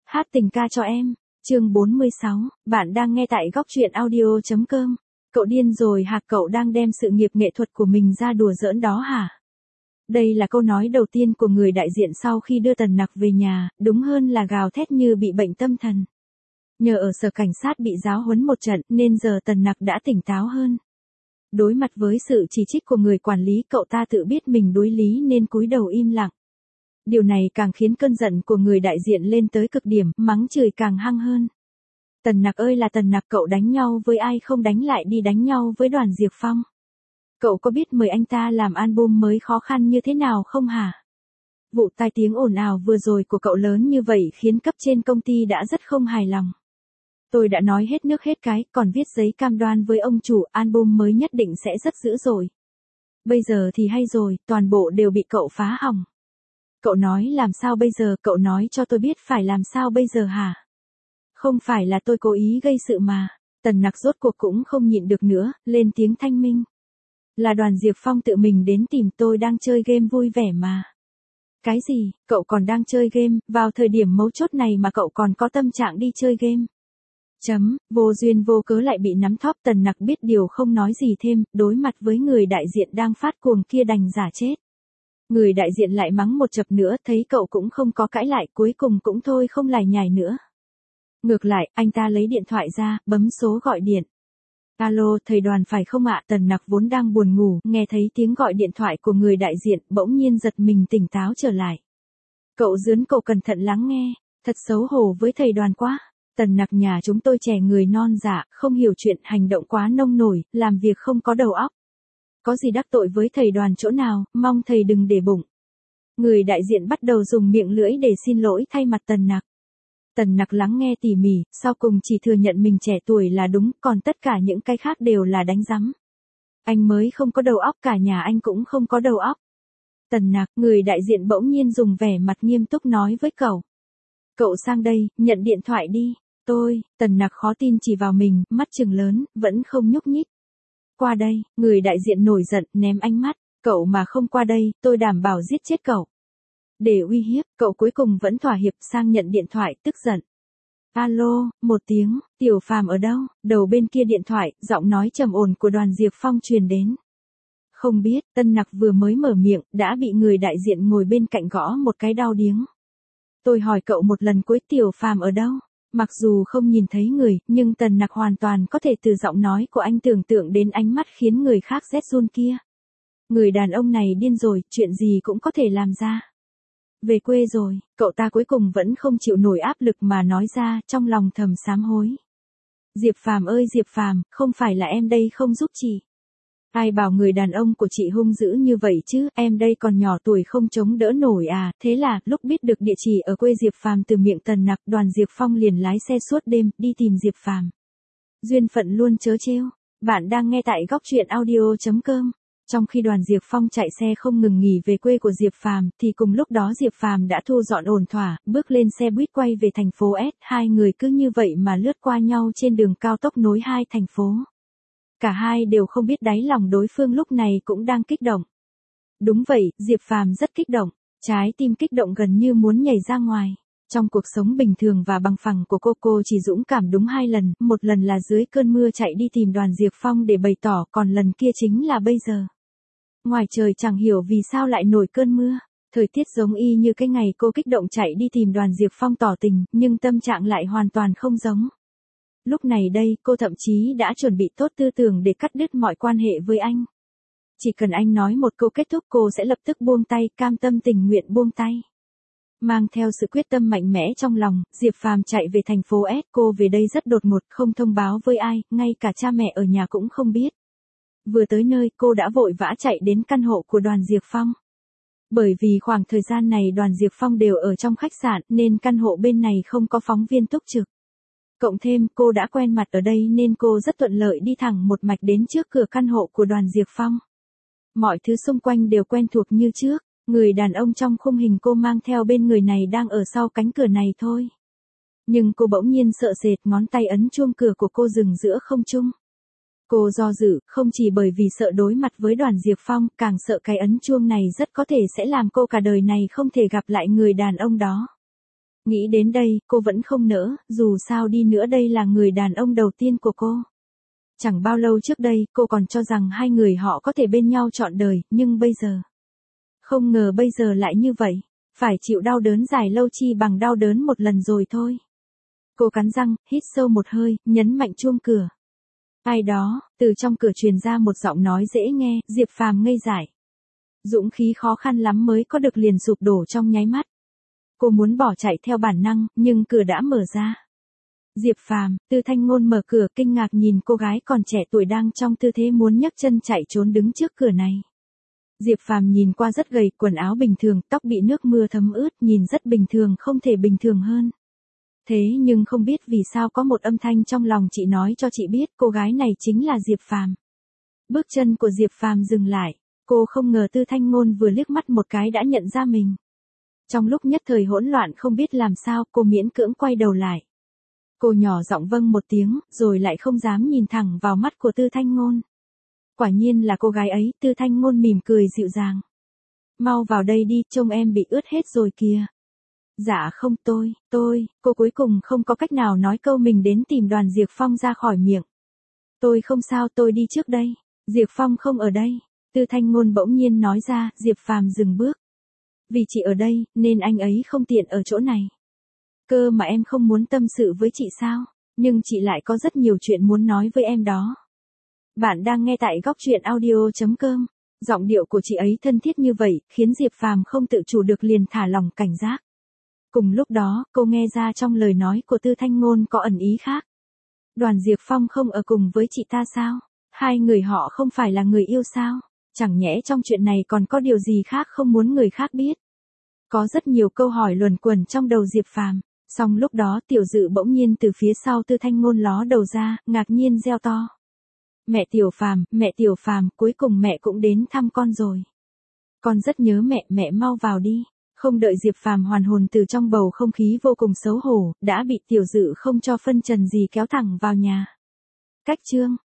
Hát tình ca cho em. Chương 46, bạn đang nghe tại góc truyện audio.com. Cậu điên rồi hả? Cậu đang đem sự nghiệp nghệ thuật của mình ra đùa giỡn đó hả? Đây là câu nói đầu tiên của người đại diện sau khi đưa Tần Nặc về nhà, đúng hơn là gào thét như bị bệnh tâm thần. Nhờ ở sở cảnh sát bị giáo huấn một trận nên giờ Tần Nặc đã tỉnh táo hơn. Đối mặt với sự chỉ trích của người quản lý, cậu ta tự biết mình đối lý nên cúi đầu im lặng. Điều này càng khiến cơn giận của người đại diện lên tới cực điểm, mắng chửi càng hăng hơn. Tần Nặc ơi là Tần Nặc, cậu đánh nhau với ai không đánh lại đi đánh nhau với Đoàn Diệp Phong. Cậu có biết mời anh ta làm album mới khó khăn như thế nào không hả? Vụ tai tiếng ồn ào vừa rồi của cậu lớn như vậy khiến cấp trên công ty đã rất không hài lòng. Tôi đã nói hết nước hết cái, còn viết giấy cam đoan với ông chủ, album mới nhất định sẽ rất dữ dội. Bây giờ thì hay rồi, toàn bộ đều bị cậu phá hỏng. Cậu nói làm sao bây giờ, cậu nói cho tôi biết phải làm sao bây giờ hả? Không phải là tôi cố ý gây sự mà. Tần Nặc rốt cuộc cũng không nhịn được nữa, lên tiếng thanh minh. Là Đoàn Diệp Phong tự mình đến tìm tôi, đang chơi game vui vẻ mà. Cái gì, cậu còn đang chơi game, vào thời điểm mấu chốt này mà cậu còn có tâm trạng đi chơi game? Vô duyên vô cớ lại bị nắm thóp. Tần Nặc biết điều không nói gì thêm, đối mặt với người đại diện đang phát cuồng kia đành giả chết. Người đại diện lại mắng một chập nữa, thấy cậu cũng không có cãi lại, cuối cùng cũng thôi không lải nhải nữa. Ngược lại, anh ta lấy điện thoại ra, bấm số gọi điện. Alo, thầy Đoàn phải không ạ? Tần Nặc vốn đang buồn ngủ, nghe thấy tiếng gọi điện thoại của người đại diện, bỗng nhiên giật mình tỉnh táo trở lại. Cậu cẩn thận lắng nghe, thật xấu hổ với thầy Đoàn quá. Tần Nặc, nhà chúng tôi trẻ người non dạ, không hiểu chuyện, hành động quá nông nổi, làm việc không có đầu óc. Có gì đắc tội với thầy Đoàn chỗ nào, mong thầy đừng để bụng. Người đại diện bắt đầu dùng miệng lưỡi để xin lỗi thay mặt Tần Nặc. Tần Nặc lắng nghe tỉ mỉ, sau cùng chỉ thừa nhận mình trẻ tuổi là đúng, còn tất cả những cái khác đều là đánh rắm. Anh mới không có đầu óc, cả nhà anh cũng không có đầu óc. Tần Nặc, người đại diện bỗng nhiên dùng vẻ mặt nghiêm túc nói với cậu. Cậu sang đây, nhận điện thoại đi. Tần Nặc khó tin chỉ vào mình, mắt trừng lớn, vẫn không nhúc nhích. Qua đây, người đại diện nổi giận, ném ánh mắt. Cậu mà không qua đây, tôi đảm bảo giết chết cậu. Để uy hiếp, cậu cuối cùng vẫn thỏa hiệp sang nhận điện thoại, tức giận. Alo, một tiếng, Tiểu Phàm ở đâu? Đầu bên kia điện thoại, giọng nói trầm ổn của Đoàn Diệp Phong truyền đến. Không biết, Tần Nặc vừa mới mở miệng, đã bị người đại diện ngồi bên cạnh gõ một cái đau điếng. Tôi hỏi cậu một lần cuối, Tiểu Phàm ở đâu? Mặc dù không nhìn thấy người, nhưng Tần Nặc hoàn toàn có thể từ giọng nói của anh tưởng tượng đến ánh mắt khiến người khác rét run kia. Người đàn ông này điên rồi, chuyện gì cũng có thể làm ra. Về quê rồi, cậu ta cuối cùng vẫn không chịu nổi áp lực mà nói ra, trong lòng thầm sám hối. Diệp Phàm ơi Diệp Phàm, không phải là em đây không giúp chị. Ai bảo người đàn ông của chị hung dữ như vậy chứ, em đây còn nhỏ tuổi không chống đỡ nổi à. Thế là, lúc biết được địa chỉ ở quê Diệp Phàm từ miệng Tần Nặc, Đoàn Diệp Phong liền lái xe suốt đêm, đi tìm Diệp Phàm. Duyên phận luôn trớ trêu. Bạn đang nghe tại góc truyện audio.com. Trong khi Đoàn Diệp Phong chạy xe không ngừng nghỉ về quê của Diệp Phàm, thì cùng lúc đó Diệp Phàm đã thu dọn ổn thỏa, bước lên xe buýt quay về thành phố S, hai người cứ như vậy mà lướt qua nhau trên đường cao tốc nối hai thành phố. Cả hai đều không biết đáy lòng đối phương lúc này cũng đang kích động. Đúng vậy, Diệp Phàm rất kích động, trái tim kích động gần như muốn nhảy ra ngoài. Trong cuộc sống bình thường và bằng phẳng của cô chỉ dũng cảm đúng 2 lần, một lần là dưới cơn mưa chạy đi tìm Đoàn Diệp Phong để bày tỏ, còn lần kia chính là bây giờ. Ngoài trời chẳng hiểu vì sao lại nổi cơn mưa, thời tiết giống y như cái ngày cô kích động chạy đi tìm Đoàn Diệp Phong tỏ tình, nhưng tâm trạng lại hoàn toàn không giống. Lúc này đây, cô thậm chí đã chuẩn bị tốt tư tưởng để cắt đứt mọi quan hệ với anh. Chỉ cần anh nói một câu kết thúc cô sẽ lập tức buông tay, cam tâm tình nguyện buông tay. Mang theo sự quyết tâm mạnh mẽ trong lòng, Diệp Phàm chạy về thành phố S. Cô về đây rất đột ngột, không thông báo với ai, ngay cả cha mẹ ở nhà cũng không biết. Vừa tới nơi, cô đã vội vã chạy đến căn hộ của Đoàn Diệp Phong. Bởi vì khoảng thời gian này Đoàn Diệp Phong đều ở trong khách sạn, nên căn hộ bên này không có phóng viên túc trực. Cộng thêm, cô đã quen mặt ở đây nên cô rất thuận lợi đi thẳng một mạch đến trước cửa căn hộ của Đoàn Diệp Phong. Mọi thứ xung quanh đều quen thuộc như trước, người đàn ông trong khung hình cô mang theo bên người này đang ở sau cánh cửa này thôi. Nhưng cô bỗng nhiên sợ sệt, ngón tay ấn chuông cửa của cô dừng giữa không trung. Cô do dự, không chỉ bởi vì sợ đối mặt với Đoàn Diệp Phong, càng sợ cái ấn chuông này rất có thể sẽ làm cô cả đời này không thể gặp lại người đàn ông đó. Nghĩ đến đây, cô vẫn không nỡ, dù sao đi nữa đây là người đàn ông đầu tiên của cô. Chẳng bao lâu trước đây, cô còn cho rằng hai người họ có thể bên nhau trọn đời, nhưng bây giờ. Không ngờ bây giờ lại như vậy. Phải chịu đau đớn dài lâu chi bằng đau đớn một lần rồi thôi. Cô cắn răng, hít sâu một hơi, nhấn mạnh chuông cửa. Ai đó, từ trong cửa truyền ra một giọng nói dễ nghe, Diệp Phàm ngây dại. Dũng khí khó khăn lắm mới có được liền sụp đổ trong nháy mắt. Cô muốn bỏ chạy theo bản năng, nhưng cửa đã mở ra. Diệp Phàm, Tư Thanh Ngôn mở cửa kinh ngạc nhìn cô gái còn trẻ tuổi đang trong tư thế muốn nhấc chân chạy trốn đứng trước cửa này. Diệp Phàm nhìn qua rất gầy, quần áo bình thường, tóc bị nước mưa thấm ướt, nhìn rất bình thường không thể bình thường hơn. Thế nhưng không biết vì sao có một âm thanh trong lòng chị nói cho chị biết cô gái này chính là Diệp Phàm. Bước chân của Diệp Phàm dừng lại, cô không ngờ Tư Thanh Ngôn vừa liếc mắt một cái đã nhận ra mình. Trong lúc nhất thời hỗn loạn không biết làm sao, cô miễn cưỡng quay đầu lại. Cô nhỏ giọng vâng một tiếng, rồi lại không dám nhìn thẳng vào mắt của Tư Thanh Ngôn. Quả nhiên là cô gái ấy, Tư Thanh Ngôn mỉm cười dịu dàng. Mau vào đây đi, trông em bị ướt hết rồi kìa. Dạ không cô cuối cùng không có cách nào nói câu mình đến tìm Đoàn Diệp Phong ra khỏi miệng. Tôi không sao, tôi đi trước đây. Diệp Phong không ở đây. Tư Thanh Ngôn bỗng nhiên nói ra, Diệp Phàm dừng bước. Vì chị ở đây, nên anh ấy không tiện ở chỗ này. Cơ mà em không muốn tâm sự với chị sao? Nhưng chị lại có rất nhiều chuyện muốn nói với em đó. Bạn đang nghe tại góc truyện audio.com. Giọng điệu của chị ấy thân thiết như vậy, khiến Diệp Phàm không tự chủ được liền thả lỏng cảnh giác. Cùng lúc đó, cô nghe ra trong lời nói của Tư Thanh Ngôn có ẩn ý khác. Đoàn Diệp Phong không ở cùng với chị ta sao? Hai người họ không phải là người yêu sao? Chẳng nhẽ trong chuyện này còn có điều gì khác không muốn người khác biết? Có rất nhiều câu hỏi luẩn quẩn trong đầu Diệp Phàm. Song lúc đó Tiểu Dự bỗng nhiên từ phía sau Tư Thanh Ngôn ló đầu ra, ngạc nhiên reo to. Mẹ Tiểu Phàm, cuối cùng mẹ cũng đến thăm con rồi. Con rất nhớ mẹ mau vào đi. Không đợi Diệp Phàm hoàn hồn từ trong bầu không khí vô cùng xấu hổ, đã bị Tiểu Dự không cho phân trần gì kéo thẳng vào nhà. Cách chương